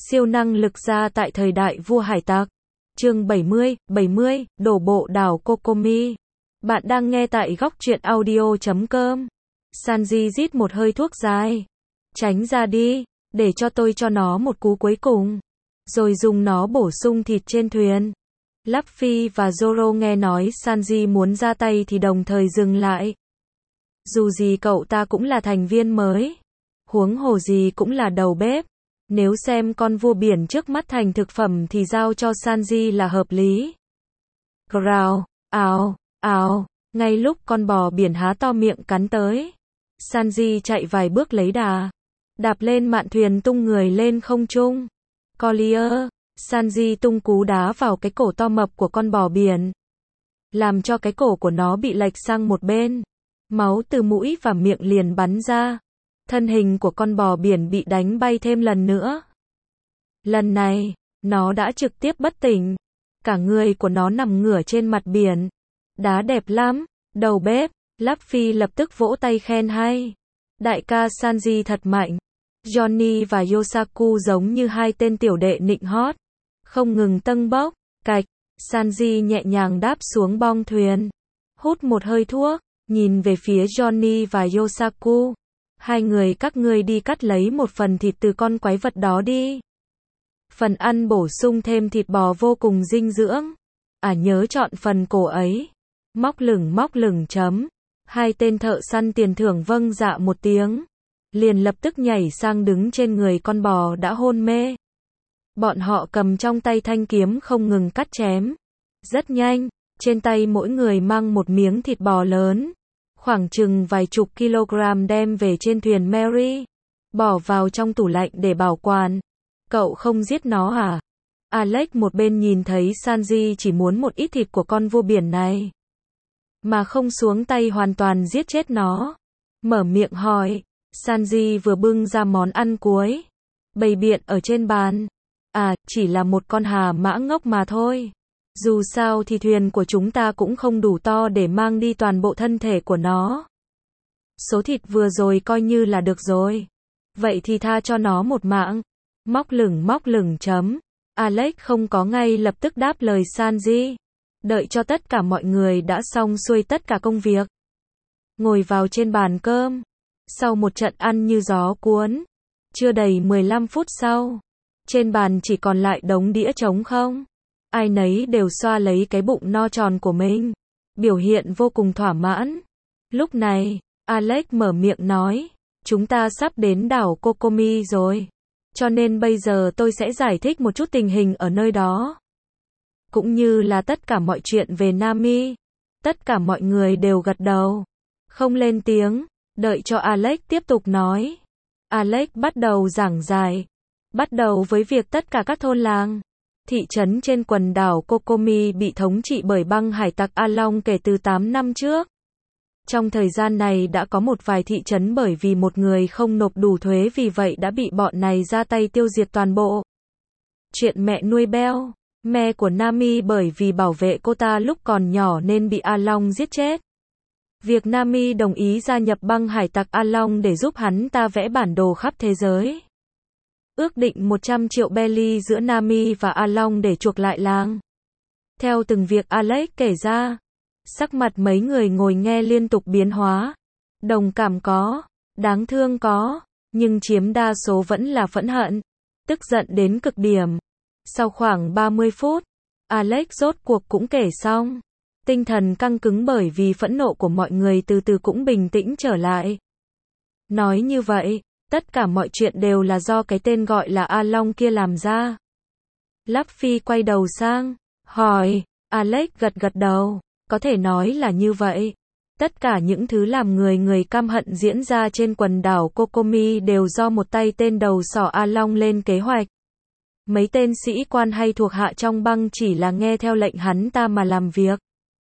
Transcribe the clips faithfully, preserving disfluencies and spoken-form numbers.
Siêu năng lực gia tại thời đại vua hải tặc. Chương bảy mươi, bảy mươi, đổ bộ đảo Kokomi. Bạn đang nghe tại góc truyện audio chấm com. Sanji rít một hơi thuốc dài. Tránh ra đi, để cho tôi cho nó một cú cuối cùng. Rồi dùng nó bổ sung thịt trên thuyền. Luffy và Zoro nghe nói Sanji muốn ra tay thì đồng thời dừng lại. Dù gì cậu ta cũng là thành viên mới. Huống hồ gì cũng là đầu bếp. Nếu xem con vua biển trước mắt thành thực phẩm thì giao cho Sanji là hợp lý. Growl, ào, ào, ngay lúc con bò biển há to miệng cắn tới. Sanji chạy vài bước lấy đà. Đạp lên mạn thuyền tung người lên không trung. Collier, Sanji tung cú đá vào cái cổ to mập của con bò biển. Làm cho cái cổ của nó bị lệch sang một bên. Máu từ mũi và miệng liền bắn ra. Thân hình của con bò biển bị đánh bay thêm lần nữa. Lần này, nó đã trực tiếp bất tỉnh. Cả người của nó nằm ngửa trên mặt biển. Đá đẹp lắm, đầu bếp. Luffy lập tức vỗ tay khen hay. Đại ca Sanji thật mạnh. Johnny và Yosaku giống như hai tên tiểu đệ nịnh hót. Không ngừng tâng bốc, cạch. Sanji nhẹ nhàng đáp xuống bong thuyền. Hút một hơi thuốc, nhìn về phía Johnny và Yosaku. Hai người các ngươi đi cắt lấy một phần thịt từ con quái vật đó đi. Phần ăn bổ sung thêm thịt bò vô cùng dinh dưỡng. À nhớ chọn phần cổ ấy. Móc lửng móc lửng chấm. Hai tên thợ săn tiền thưởng vâng dạ một tiếng. Liền lập tức nhảy sang đứng trên người con bò đã hôn mê. Bọn họ cầm trong tay thanh kiếm không ngừng cắt chém. Rất nhanh, trên tay mỗi người mang một miếng thịt bò lớn. Khoảng chừng vài chục kg đem về trên thuyền Mary. Bỏ vào trong tủ lạnh để bảo quản. Cậu không giết nó à? Alex một bên nhìn thấy Sanji chỉ muốn một ít thịt của con vua biển này. Mà không xuống tay hoàn toàn giết chết nó. Mở miệng hỏi. Sanji vừa bưng ra món ăn cuối. Bày biện ở trên bàn. À, chỉ là một con hà mã ngốc mà thôi. Dù sao thì thuyền của chúng ta cũng không đủ to để mang đi toàn bộ thân thể của nó. Số thịt vừa rồi coi như là được rồi. Vậy thì tha cho nó một mạng. Móc lửng móc lửng chấm. Alex không có ngay lập tức đáp lời Sanji. Đợi cho tất cả mọi người đã xong xuôi tất cả công việc. Ngồi vào trên bàn cơm. Sau một trận ăn như gió cuốn. Chưa đầy mười lăm phút sau. Trên bàn chỉ còn lại đống đĩa trống không. Ai nấy đều xoa lấy cái bụng no tròn của mình. Biểu hiện vô cùng thỏa mãn. Lúc này, Alex mở miệng nói. Chúng ta sắp đến đảo Kokomi rồi. Cho nên bây giờ tôi sẽ giải thích một chút tình hình ở nơi đó. Cũng như là tất cả mọi chuyện về Nami. Tất cả mọi người đều gật đầu. Không lên tiếng. Đợi cho Alex tiếp tục nói. Alex bắt đầu giảng giải. Bắt đầu với việc tất cả các thôn làng. Thị trấn trên quần đảo Kokomi bị thống trị bởi băng hải tặc A Long kể từ tám năm trước. Trong thời gian này đã có một vài thị trấn bởi vì một người không nộp đủ thuế vì vậy đã bị bọn này ra tay tiêu diệt toàn bộ. Chuyện mẹ nuôi Bell, mẹ của Nami bởi vì bảo vệ cô ta lúc còn nhỏ nên bị A Long giết chết. Việc Nami đồng ý gia nhập băng hải tặc A Long để giúp hắn ta vẽ bản đồ khắp thế giới. Ước định một trăm triệu belly giữa Nami và A Long để chuộc lại làng. Theo từng việc Alex kể ra, sắc mặt mấy người ngồi nghe liên tục biến hóa. Đồng cảm có, đáng thương có, nhưng chiếm đa số vẫn là phẫn hận, tức giận đến cực điểm. Sau khoảng ba mươi phút, Alex rốt cuộc cũng kể xong. Tinh thần căng cứng bởi vì phẫn nộ của mọi người từ từ cũng bình tĩnh trở lại. Nói như vậy, tất cả mọi chuyện đều là do cái tên gọi là A Long kia làm ra. Luffy quay đầu sang, hỏi, Alex gật gật đầu, có thể nói là như vậy. Tất cả những thứ làm người người căm hận diễn ra trên quần đảo Kokomi đều do một tay tên đầu sỏ A Long lên kế hoạch. Mấy tên sĩ quan hay thuộc hạ trong băng chỉ là nghe theo lệnh hắn ta mà làm việc.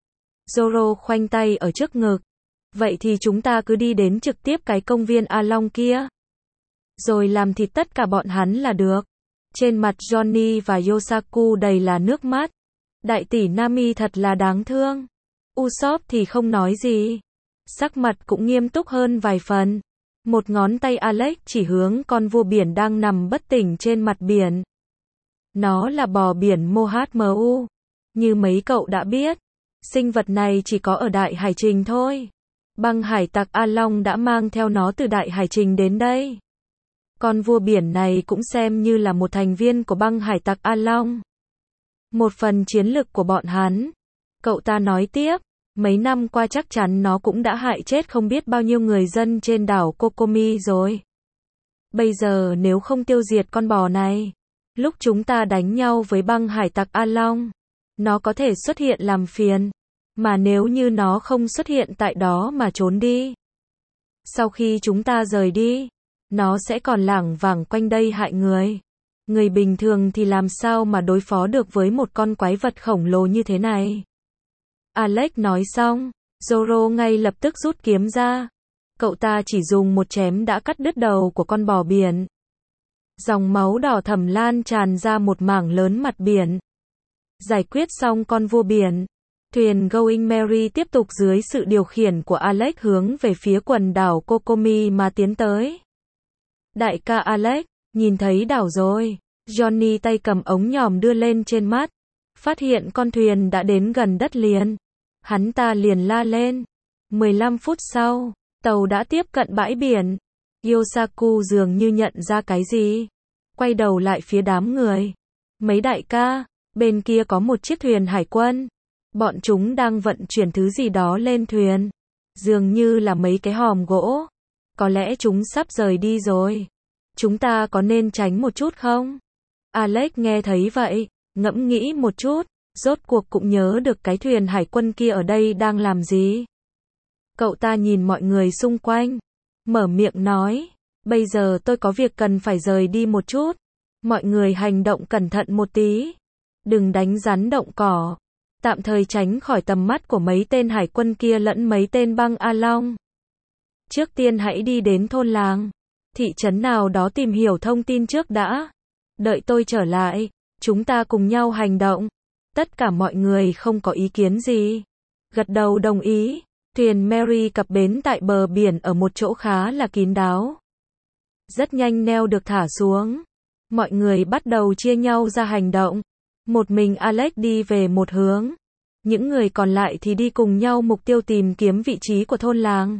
Zoro khoanh tay ở trước ngực. Vậy thì chúng ta cứ đi đến trực tiếp cái công viên A Long kia. Rồi làm thịt tất cả bọn hắn là được. Trên mặt Johnny và Yosaku đầy là nước mắt. Đại tỷ Nami thật là đáng thương. Usopp thì không nói gì. Sắc mặt cũng nghiêm túc hơn vài phần. Một ngón tay Alex chỉ hướng con vua biển đang nằm bất tỉnh trên mặt biển. Nó là bò biển Mohamu. Như mấy cậu đã biết, sinh vật này chỉ có ở Đại Hải Trình thôi. Băng hải tặc A Long đã mang theo nó từ Đại Hải Trình đến đây. Con vua biển này cũng xem như là một thành viên của băng hải tặc A Long. Một phần chiến lực của bọn hắn. Cậu ta nói tiếp, mấy năm qua chắc chắn nó cũng đã hại chết không biết bao nhiêu người dân trên đảo Kokomi rồi. Bây giờ nếu không tiêu diệt con bò này, lúc chúng ta đánh nhau với băng hải tặc A Long, nó có thể xuất hiện làm phiền. Mà nếu như nó không xuất hiện tại đó mà trốn đi, sau khi chúng ta rời đi, nó sẽ còn lảng vảng quanh đây hại người. Người bình thường thì làm sao mà đối phó được với một con quái vật khổng lồ như thế này. Alex nói xong, Zoro ngay lập tức rút kiếm ra. Cậu ta chỉ dùng một chém đã cắt đứt đầu của con bò biển. Dòng máu đỏ thẫm lan tràn ra một mảng lớn mặt biển. Giải quyết xong con vua biển, thuyền Going Merry tiếp tục dưới sự điều khiển của Alex hướng về phía quần đảo Kokomi mà tiến tới. Đại ca Alex, nhìn thấy đảo rồi. Johnny tay cầm ống nhòm đưa lên trên mắt. Phát hiện con thuyền đã đến gần đất liền. Hắn ta liền la lên. mười lăm phút sau, tàu đã tiếp cận bãi biển. Yosaku dường như nhận ra cái gì. Quay đầu lại phía đám người. Mấy đại ca, bên kia có một chiếc thuyền hải quân. Bọn chúng đang vận chuyển thứ gì đó lên thuyền. Dường như là mấy cái hòm gỗ. Có lẽ chúng sắp rời đi rồi. Chúng ta có nên tránh một chút không? Alex nghe thấy vậy, ngẫm nghĩ một chút, rốt cuộc cũng nhớ được cái thuyền hải quân kia ở đây đang làm gì. Cậu ta nhìn mọi người xung quanh, mở miệng nói, bây giờ tôi có việc cần phải rời đi một chút. Mọi người hành động cẩn thận một tí. Đừng đánh rắn động cỏ. Tạm thời tránh khỏi tầm mắt của mấy tên hải quân kia lẫn mấy tên băng A Long. Trước tiên hãy đi đến thôn làng, thị trấn nào đó tìm hiểu thông tin trước đã. Đợi tôi trở lại, chúng ta cùng nhau hành động. Tất cả mọi người không có ý kiến gì. Gật đầu đồng ý. Thuyền Mary cập bến tại bờ biển ở một chỗ khá là kín đáo. Rất nhanh neo được thả xuống. Mọi người bắt đầu chia nhau ra hành động. Một mình Alex đi về một hướng. Những người còn lại thì đi cùng nhau mục tiêu tìm kiếm vị trí của thôn làng.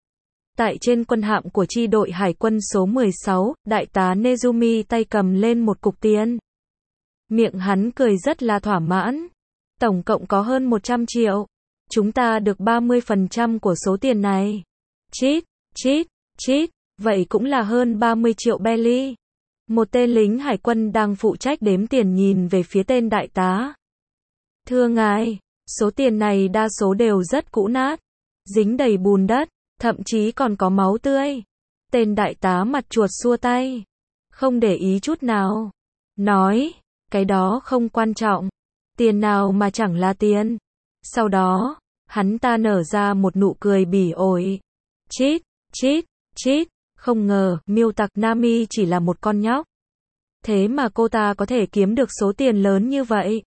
Tại trên quân hạm của chi đội hải quân số mười sáu, đại tá Nezumi tay cầm lên một cục tiền. Miệng hắn cười rất là thỏa mãn. Tổng cộng có hơn một trăm triệu. Chúng ta được ba mươi phần trăm của số tiền này. Chít, chít, chít, vậy cũng là hơn ba mươi triệu belly. Một tên lính hải quân đang phụ trách đếm tiền nhìn về phía tên đại tá. Thưa ngài, số tiền này đa số đều rất cũ nát, dính đầy bùn đất, thậm chí còn có máu tươi. Tên đại tá mặt chuột xua tay, không để ý chút nào. Nói, cái đó không quan trọng. Tiền nào mà chẳng là tiền. Sau đó, hắn ta nở ra một nụ cười bỉ ổi. Chít, chít, chít. Không ngờ, miêu tặc Nami chỉ là một con nhóc. Thế mà cô ta có thể kiếm được số tiền lớn như vậy.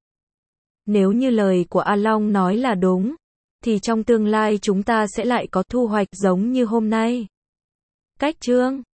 Nếu như lời của A Long nói là đúng, thì trong tương lai chúng ta sẽ lại có thu hoạch giống như hôm nay. Cách chương